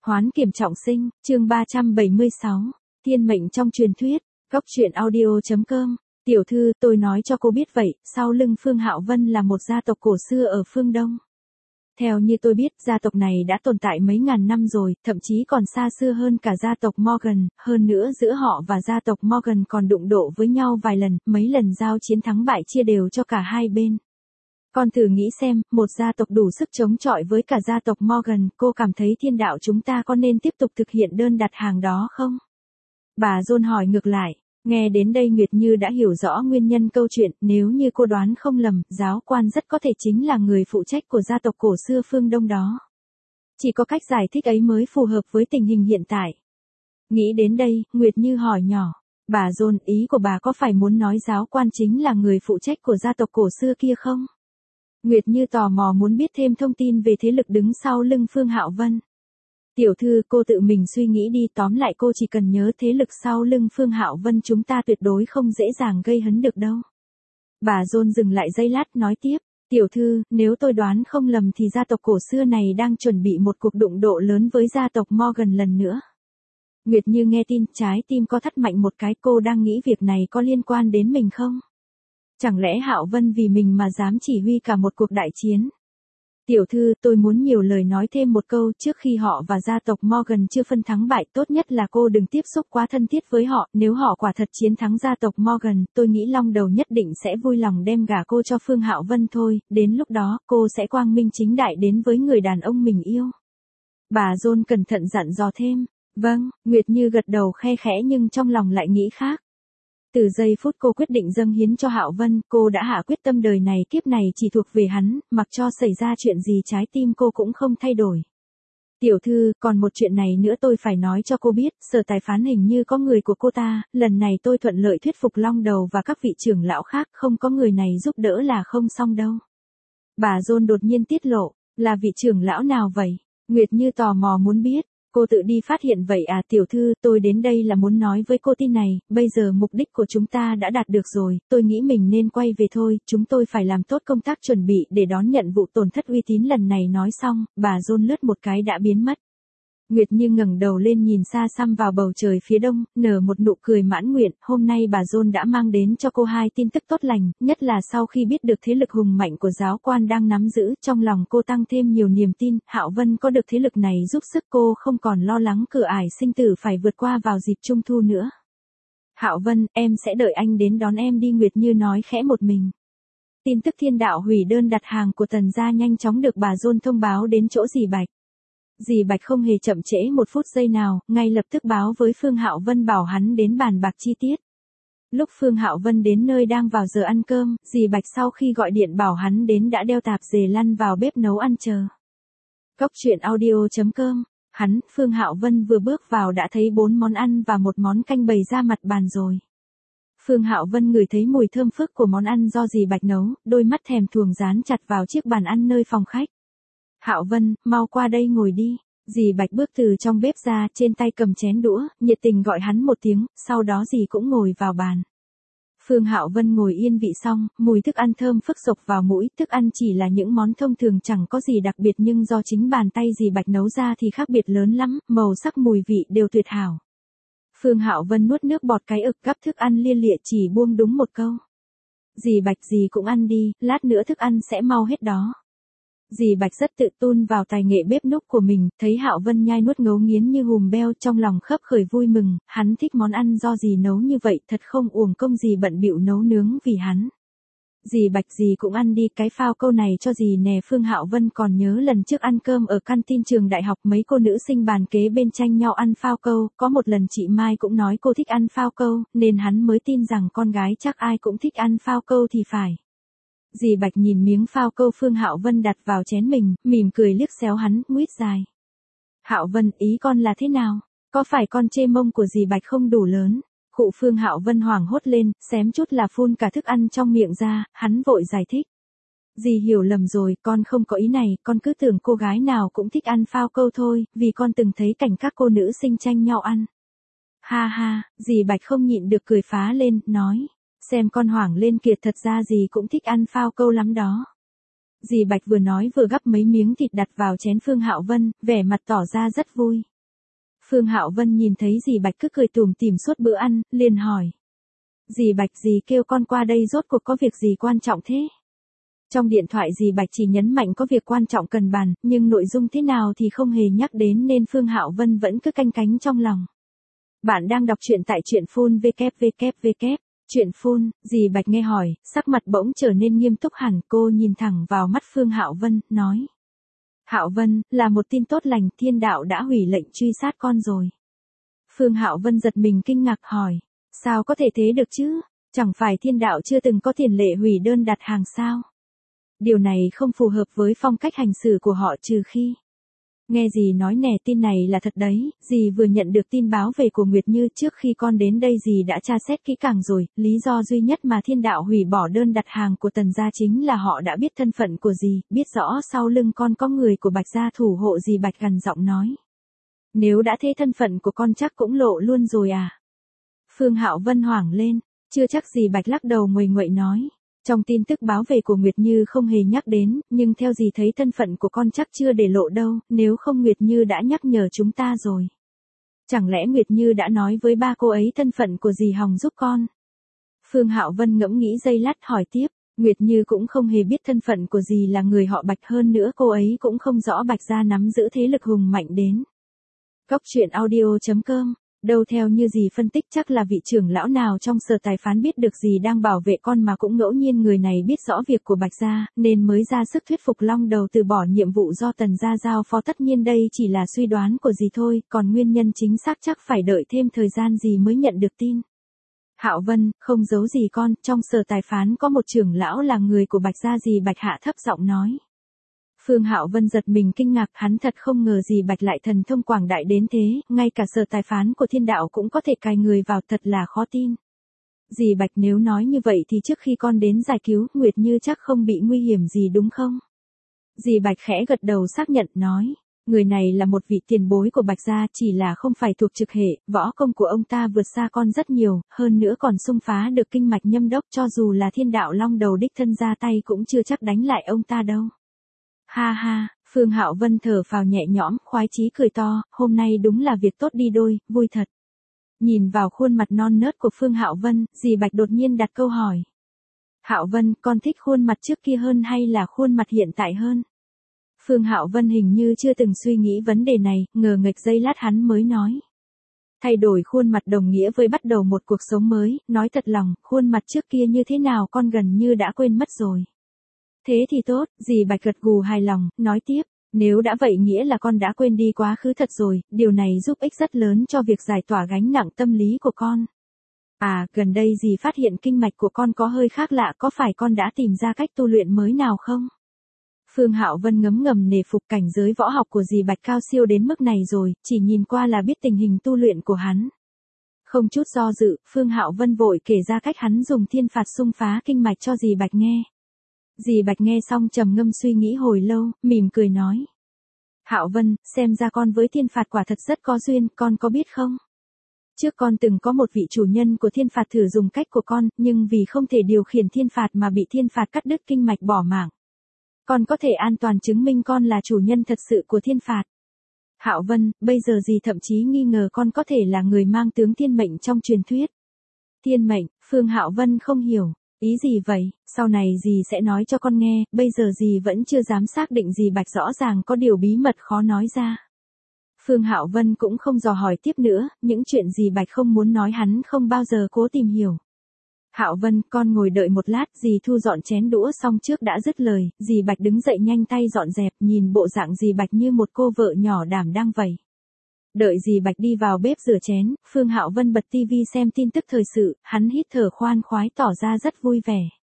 Hoán kiểm trọng sinh, chương 376, thiên mệnh trong truyền thuyết, góc truyện audio.com. Tiểu thư, tôi nói cho cô biết vậy, sau lưng Phương Hạo Vân là một gia tộc cổ xưa ở phương Đông. Theo như tôi biết, gia tộc này đã tồn tại mấy ngàn năm rồi, thậm chí còn xa xưa hơn cả gia tộc Morgan, hơn nữa giữa họ và gia tộc Morgan còn đụng độ với nhau vài lần, mấy lần giao chiến thắng bại chia đều cho cả hai bên. Con thử nghĩ xem, một gia tộc đủ sức chống chọi với cả gia tộc Morgan, cô cảm thấy thiên đạo chúng ta có nên tiếp tục thực hiện đơn đặt hàng đó không? Bà John hỏi ngược lại. Nghe đến đây Nguyệt Như đã hiểu rõ nguyên nhân câu chuyện, nếu như cô đoán không lầm, giáo quan rất có thể chính là người phụ trách của gia tộc cổ xưa phương Đông đó. Chỉ có cách giải thích ấy mới phù hợp với tình hình hiện tại. Nghĩ đến đây, Nguyệt Như hỏi nhỏ, bà John, ý của bà có phải muốn nói giáo quan chính là người phụ trách của gia tộc cổ xưa kia không? Nguyệt Như tò mò muốn biết thêm thông tin về thế lực đứng sau lưng Phương Hạo Vân. Tiểu thư, cô tự mình suy nghĩ đi, tóm lại cô chỉ cần nhớ thế lực sau lưng Phương Hạo Vân chúng ta tuyệt đối không dễ dàng gây hấn được đâu. Bà John dừng lại giây lát nói tiếp, tiểu thư, nếu tôi đoán không lầm thì gia tộc cổ xưa này đang chuẩn bị một cuộc đụng độ lớn với gia tộc Morgan lần nữa. Nguyệt Như nghe tin, trái tim co thắt mạnh một cái, cô đang nghĩ việc này có liên quan đến mình không? Chẳng lẽ Hạo Vân vì mình mà dám chỉ huy cả một cuộc đại chiến? Tiểu thư, tôi muốn nhiều lời nói thêm một câu, trước khi họ và gia tộc Morgan chưa phân thắng bại, tốt nhất là cô đừng tiếp xúc quá thân thiết với họ, nếu họ quả thật chiến thắng gia tộc Morgan, tôi nghĩ Long Đầu nhất định sẽ vui lòng đem gả cô cho Phương Hạo Vân thôi, đến lúc đó, cô sẽ quang minh chính đại đến với người đàn ông mình yêu. Bà John cẩn thận dặn dò thêm, vâng, Nguyệt Như gật đầu khe khẽ nhưng trong lòng lại nghĩ khác. Từ giây phút cô quyết định dâng hiến cho Hạo Vân, cô đã hạ quyết tâm đời này kiếp này chỉ thuộc về hắn, mặc cho xảy ra chuyện gì trái tim cô cũng không thay đổi. Tiểu thư, còn một chuyện này nữa tôi phải nói cho cô biết, Sở Tài Phán hình như có người của cô ta, lần này tôi thuận lợi thuyết phục Long Đầu và các vị trưởng lão khác, không có người này giúp đỡ là không xong đâu. Bà John đột nhiên tiết lộ, là vị trưởng lão nào vậy? Nguyệt Như tò mò muốn biết. Cô tự đi phát hiện vậy à? Tiểu thư, tôi đến đây là muốn nói với cô tin này, bây giờ mục đích của chúng ta đã đạt được rồi, tôi nghĩ mình nên quay về thôi, chúng tôi phải làm tốt công tác chuẩn bị để đón nhận vụ tổn thất uy tín lần này. Nói xong, bà John lướt một cái đã biến mất. Nguyệt Như ngẩng đầu lên nhìn xa xăm vào bầu trời phía đông, nở một nụ cười mãn nguyện, hôm nay bà John đã mang đến cho cô hai tin tức tốt lành, nhất là sau khi biết được thế lực hùng mạnh của giáo quan đang nắm giữ, trong lòng cô tăng thêm nhiều niềm tin, Hạo Vân có được thế lực này giúp sức cô không còn lo lắng cửa ải sinh tử phải vượt qua vào dịp Trung Thu nữa. Hạo Vân, em sẽ đợi anh đến đón em đi, Nguyệt Như nói khẽ một mình. Tin tức thiên đạo hủy đơn đặt hàng của Tần gia nhanh chóng được bà John thông báo đến chỗ Dì Bạch. Dì Bạch không hề chậm trễ một phút giây nào, ngay lập tức báo với Phương Hạo Vân bảo hắn đến bàn bạc chi tiết. Lúc Phương Hạo Vân đến nơi đang vào giờ ăn cơm, dì Bạch sau khi gọi điện bảo hắn đến đã đeo tạp dề lăn vào bếp nấu ăn chờ. Góc truyện audio.com, Phương Hạo Vân vừa bước vào đã thấy 4 món ăn và một món canh bày ra mặt bàn rồi. Phương Hạo Vân ngửi thấy mùi thơm phức của món ăn do dì Bạch nấu, đôi mắt thèm thuồng dán chặt vào chiếc bàn ăn nơi phòng khách. Hạo Vân, mau qua đây ngồi đi. Dì Bạch bước từ trong bếp ra, trên tay cầm chén đũa, nhiệt tình gọi hắn một tiếng, sau đó dì cũng ngồi vào bàn. Phương Hạo Vân ngồi yên vị xong, mùi thức ăn thơm phức sộc vào mũi, thức ăn chỉ là những món thông thường chẳng có gì đặc biệt nhưng do chính bàn tay dì Bạch nấu ra thì khác biệt lớn lắm, màu sắc mùi vị đều tuyệt hảo. Phương Hạo Vân nuốt nước bọt cái ực, gắp thức ăn lia lịa chỉ buông đúng một câu. Dì Bạch, dì cũng ăn đi, lát nữa thức ăn sẽ mau hết đó. Dì Bạch rất tự tin vào tài nghệ bếp núc của mình, thấy Hạo Vân nhai nuốt ngấu nghiến như hùm beo, trong lòng khấp khởi vui mừng, hắn thích món ăn do dì nấu như vậy, thật không uổng công dì bận bịu nấu nướng vì hắn. Dì Bạch, dì cũng ăn đi, cái phao câu này cho dì nè. Phương Hạo Vân còn nhớ lần trước ăn cơm ở canteen trường đại học, mấy cô nữ sinh bàn kế bên tranh nhau ăn phao câu, có một lần chị Mai cũng nói cô thích ăn phao câu, nên hắn mới tin rằng con gái chắc ai cũng thích ăn phao câu thì phải. Dì Bạch nhìn miếng phao câu Phương Hạo Vân đặt vào chén mình, mỉm cười liếc xéo hắn, nguyết dài. Hạo Vân, ý con là thế nào? Có phải con chê mông của dì Bạch không đủ lớn? Khụ. Phương Hạo Vân hoảng hốt lên, xém chút là phun cả thức ăn trong miệng ra, hắn vội giải thích. Dì hiểu lầm rồi, con không có ý này, con cứ tưởng cô gái nào cũng thích ăn phao câu thôi, vì con từng thấy cảnh các cô nữ sinh tranh nhau ăn. Ha ha, dì Bạch không nhịn được cười phá lên, nói. Xem con hoảng lên kìa, thật ra dì cũng thích ăn phao câu lắm đó. Dì Bạch vừa nói vừa gắp mấy miếng thịt đặt vào chén Phương Hạo Vân, vẻ mặt tỏ ra rất vui. Phương Hạo Vân nhìn thấy dì Bạch cứ cười tủm tỉm suốt bữa ăn, liền hỏi. Dì Bạch, dì kêu con qua đây rốt cuộc có việc gì quan trọng thế? Trong điện thoại dì Bạch chỉ nhấn mạnh có việc quan trọng cần bàn, nhưng nội dung thế nào thì không hề nhắc đến nên Phương Hạo Vân vẫn cứ canh cánh trong lòng. Bạn đang đọc truyện tại truyện phun www. Truyện phun, dì Bạch nghe hỏi, sắc mặt bỗng trở nên nghiêm túc hẳn, cô nhìn thẳng vào mắt Phương Hạo Vân, nói. Hạo Vân, là một tin tốt lành, thiên đạo đã hủy lệnh truy sát con rồi. Phương Hạo Vân giật mình kinh ngạc hỏi, sao có thể thế được chứ? Chẳng phải thiên đạo chưa từng có tiền lệ hủy đơn đặt hàng sao? Điều này không phù hợp với phong cách hành xử của họ trừ khi. Nghe dì nói nè, tin này là thật đấy, dì vừa nhận được tin báo về của Nguyệt Như, trước khi con đến đây dì đã tra xét kỹ càng rồi, lý do duy nhất mà thiên đạo hủy bỏ đơn đặt hàng của Tần gia chính là họ đã biết thân phận của dì, biết rõ sau lưng con có người của Bạch gia thủ hộ. Dì Bạch gằn giọng nói. Nếu đã thế thân phận của con chắc cũng lộ luôn rồi à? Phương Hạo Vân hoảng lên, chưa chắc. Dì Bạch lắc đầu nguầy nguậy nói. Trong tin tức báo về của Nguyệt Như không hề nhắc đến, nhưng theo dì thấy thân phận của con chắc chưa để lộ đâu, nếu không Nguyệt Như đã nhắc nhở chúng ta rồi. Chẳng lẽ Nguyệt Như đã nói với ba cô ấy thân phận của dì hòng giúp con? Phương Hạo Vân ngẫm nghĩ giây lát hỏi tiếp, Nguyệt Như cũng không hề biết thân phận của dì là người họ Bạch, hơn nữa cô ấy cũng không rõ Bạch gia nắm giữ thế lực hùng mạnh đến. Góc truyện audio.com. Đâu theo như dì phân tích chắc là vị trưởng lão nào trong sở tài phán biết được dì đang bảo vệ con, mà cũng ngẫu nhiên người này biết rõ việc của Bạch gia, nên mới ra sức thuyết phục Long Đầu từ bỏ nhiệm vụ do Tần gia giao phó. Tất nhiên đây chỉ là suy đoán của dì thôi, còn nguyên nhân chính xác chắc phải đợi thêm thời gian dì mới nhận được tin. Hạo Vân, không giấu gì con, trong sở tài phán có một trưởng lão là người của Bạch gia. Dì Bạch hạ thấp giọng nói. Phương Hạo Vân giật mình kinh ngạc, hắn thật không ngờ dì Bạch lại thần thông quảng đại đến thế, ngay cả sở tài phán của thiên đạo cũng có thể cài người vào, thật là khó tin. Dì Bạch, nếu nói như vậy thì trước khi con đến giải cứu Nguyệt Như chắc không bị nguy hiểm gì đúng không? Dì Bạch khẽ gật đầu xác nhận, nói. Người này là một vị tiền bối của Bạch gia, chỉ là không phải thuộc trực hệ, võ công của ông ta vượt xa con rất nhiều, hơn nữa còn xung phá được kinh mạch nhâm đốc, cho dù là thiên đạo Long Đầu đích thân ra tay cũng chưa chắc đánh lại ông ta đâu. Ha ha, Phương Hạo Vân thở phào nhẹ nhõm, khoái chí cười to, hôm nay đúng là việc tốt đi đôi, vui thật. Nhìn vào khuôn mặt non nớt của Phương Hạo Vân, dì Bạch đột nhiên đặt câu hỏi. Hạo Vân, con thích khuôn mặt trước kia hơn hay là khuôn mặt hiện tại hơn? Phương Hạo Vân hình như chưa từng suy nghĩ vấn đề này, ngờ nghệch giây lát hắn mới nói. Thay đổi khuôn mặt đồng nghĩa với bắt đầu một cuộc sống mới, nói thật lòng, khuôn mặt trước kia như thế nào con gần như đã quên mất rồi. Thế thì tốt, dì Bạch gật gù hài lòng, nói tiếp, nếu đã vậy nghĩa là con đã quên đi quá khứ thật rồi, điều này giúp ích rất lớn cho việc giải tỏa gánh nặng tâm lý của con. À, gần đây dì phát hiện kinh mạch của con có hơi khác lạ, có phải con đã tìm ra cách tu luyện mới nào không? Phương Hạo Vân ngấm ngầm nể phục, cảnh giới võ học của dì Bạch cao siêu đến mức này rồi, chỉ nhìn qua là biết tình hình tu luyện của hắn. Không chút do dự, Phương Hạo Vân vội kể ra cách hắn dùng thiên phạt xung phá kinh mạch cho dì Bạch nghe. Dì Bạch nghe xong trầm ngâm suy nghĩ hồi lâu, mỉm cười nói. Hạo Vân, xem ra con với thiên phạt quả thật rất có duyên, con có biết không? Trước con từng có một vị chủ nhân của thiên phạt thử dùng cách của con, nhưng vì không thể điều khiển thiên phạt mà bị thiên phạt cắt đứt kinh mạch bỏ mạng. Con có thể an toàn chứng minh con là chủ nhân thật sự của thiên phạt. Hạo Vân, bây giờ dì thậm chí nghi ngờ con có thể là người mang tướng thiên mệnh trong truyền thuyết. Thiên mệnh, Phương Hạo Vân không hiểu. Ý gì vậy, sau này dì sẽ nói cho con nghe, bây giờ dì vẫn chưa dám xác định. Dì Bạch rõ ràng có điều bí mật khó nói ra. Phương Hạo Vân cũng không dò hỏi tiếp nữa, những chuyện dì Bạch không muốn nói hắn không bao giờ cố tìm hiểu. Hạo Vân, con ngồi đợi một lát. Dì thu dọn chén đũa xong trước đã dứt lời, dì Bạch đứng dậy nhanh tay dọn dẹp, nhìn bộ dạng dì Bạch như một cô vợ nhỏ đảm đang vậy. Đợi dì Bạch đi vào bếp rửa chén, Phương Hạo Vân bật tivi xem tin tức thời sự, hắn hít thở khoan khoái tỏ ra rất vui vẻ.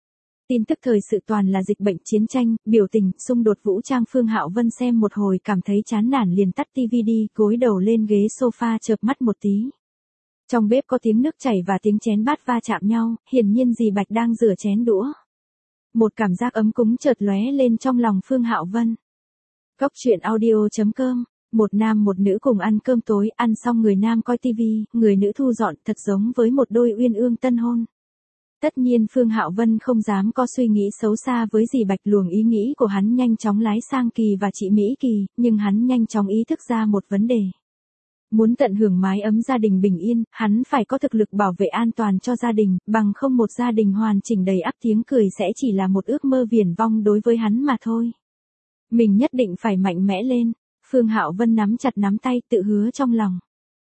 Tin tức thời sự toàn là dịch bệnh, chiến tranh, biểu tình, xung đột vũ trang. Phương Hạo Vân xem một hồi cảm thấy chán nản liền tắt tivi đi, gối đầu lên ghế sofa chợp mắt một tí. Trong bếp có tiếng nước chảy và tiếng chén bát va chạm nhau, hiển nhiên dì Bạch đang rửa chén đũa. Một cảm giác ấm cúng chợt lóe lên trong lòng Phương Hạo Vân. Góc truyện audio.com. Một nam một nữ cùng ăn cơm tối, ăn xong người nam coi tivi, người nữ thu dọn, thật giống với một đôi uyên ương tân hôn. Tất nhiên Phương Hạo Vân không dám có suy nghĩ xấu xa với dì Bạch, luồng ý nghĩ của hắn nhanh chóng lái sang Kỳ và chị Mỹ Kỳ, nhưng hắn nhanh chóng ý thức ra một vấn đề. Muốn tận hưởng mái ấm gia đình bình yên, hắn phải có thực lực bảo vệ an toàn cho gia đình, bằng không một gia đình hoàn chỉnh đầy ắp tiếng cười sẽ chỉ là một ước mơ viển vông đối với hắn mà thôi. Mình nhất định phải mạnh mẽ lên. Phương Hạo Vân nắm chặt nắm tay tự hứa trong lòng.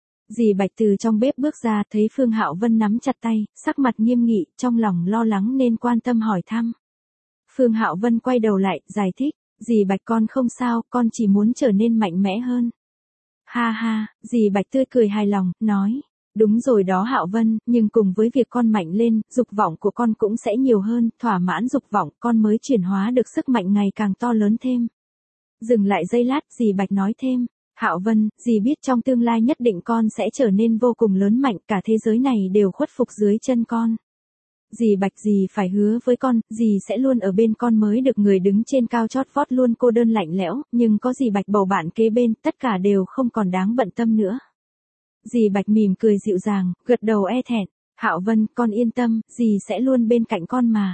Dì Bạch từ trong bếp bước ra thấy Phương Hạo Vân nắm chặt tay, sắc mặt nghiêm nghị, trong lòng lo lắng nên quan tâm hỏi thăm. Phương Hạo Vân quay đầu lại, giải thích, dì Bạch con không sao, con chỉ muốn trở nên mạnh mẽ hơn. Ha ha, dì Bạch tươi cười hài lòng, nói, đúng rồi đó Hạo Vân, nhưng cùng với việc con mạnh lên, dục vọng của con cũng sẽ nhiều hơn, thỏa mãn dục vọng, con mới chuyển hóa được sức mạnh ngày càng to lớn thêm. Dừng lại giây lát, dì Bạch nói thêm, Hạo Vân, dì biết trong tương lai nhất định con sẽ trở nên vô cùng lớn mạnh, cả thế giới này đều khuất phục dưới chân con. Dì Bạch dì phải hứa với con, dì sẽ luôn ở bên con mới được người đứng trên cao chót vót luôn cô đơn lạnh lẽo, nhưng có dì Bạch bầu bạn kế bên, tất cả đều không còn đáng bận tâm nữa. Dì Bạch mỉm cười dịu dàng, gật đầu e thẹn, Hạo Vân, con yên tâm, dì sẽ luôn bên cạnh con mà.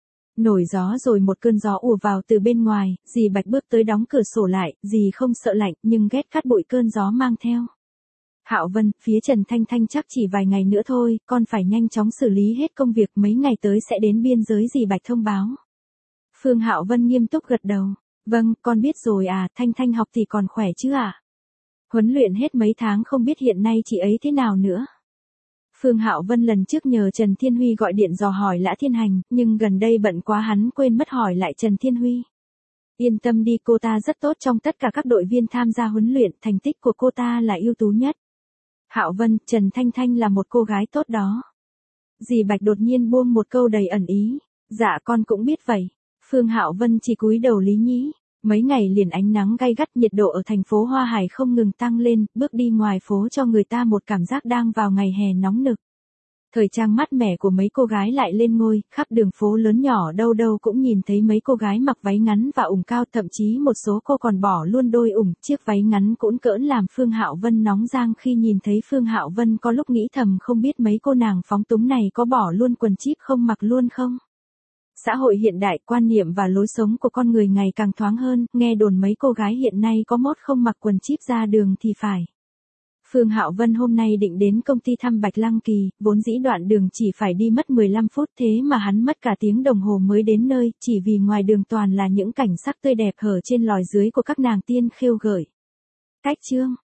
Nổi gió rồi một cơn gió ùa vào từ bên ngoài, dì Bạch bước tới đóng cửa sổ lại, dì không sợ lạnh nhưng ghét cát bụi cơn gió mang theo. Hạo Vân, phía Trần Thanh Thanh chắc chỉ vài ngày nữa thôi, con phải nhanh chóng xử lý hết công việc, mấy ngày tới sẽ đến biên giới dì Bạch thông báo. Phương Hạo Vân nghiêm túc gật đầu, vâng, con biết rồi à, Thanh Thanh học thì còn khỏe chứ à? Huấn luyện hết mấy tháng không biết hiện nay chị ấy thế nào nữa. Phương Hạo Vân lần trước nhờ Trần Thiên Huy gọi điện dò hỏi Lã Thiên Hành, nhưng gần đây bận quá hắn quên mất hỏi lại Trần Thiên Huy. Yên tâm đi, cô ta rất tốt trong tất cả các đội viên tham gia huấn luyện, thành tích của cô ta là ưu tú nhất. Hạo Vân, Trần Thanh Thanh là một cô gái tốt đó. Dì Bạch đột nhiên buông một câu đầy ẩn ý, dạ con cũng biết vậy. Phương Hạo Vân chỉ cúi đầu lý nhí. Mấy ngày liền ánh nắng gay gắt, nhiệt độ ở thành phố Hoa Hải không ngừng tăng lên, bước đi ngoài phố cho người ta một cảm giác đang vào ngày hè nóng nực. Thời trang mát mẻ của mấy cô gái lại lên ngôi, khắp đường phố lớn nhỏ đâu đâu cũng nhìn thấy mấy cô gái mặc váy ngắn và ủng cao, thậm chí một số cô còn bỏ luôn đôi ủng, chiếc váy ngắn cũn cỡn làm Phương Hạo Vân nóng rang khi nhìn thấy Phương Hạo Vân có lúc nghĩ thầm không biết mấy cô nàng phóng túng này có bỏ luôn quần jean không mặc luôn không. Xã hội hiện đại, quan niệm và lối sống của con người ngày càng thoáng hơn, nghe đồn mấy cô gái hiện nay có mốt không mặc quần jean ra đường thì phải. Phương Hạo Vân hôm nay định đến công ty thăm Bạch Lăng Kỳ, vốn dĩ đoạn đường chỉ phải đi mất 15 phút thế mà hắn mất cả tiếng đồng hồ mới đến nơi, chỉ vì ngoài đường toàn là những cảnh sắc tươi đẹp hở trên lòi dưới của các nàng tiên khêu gợi. Cách chương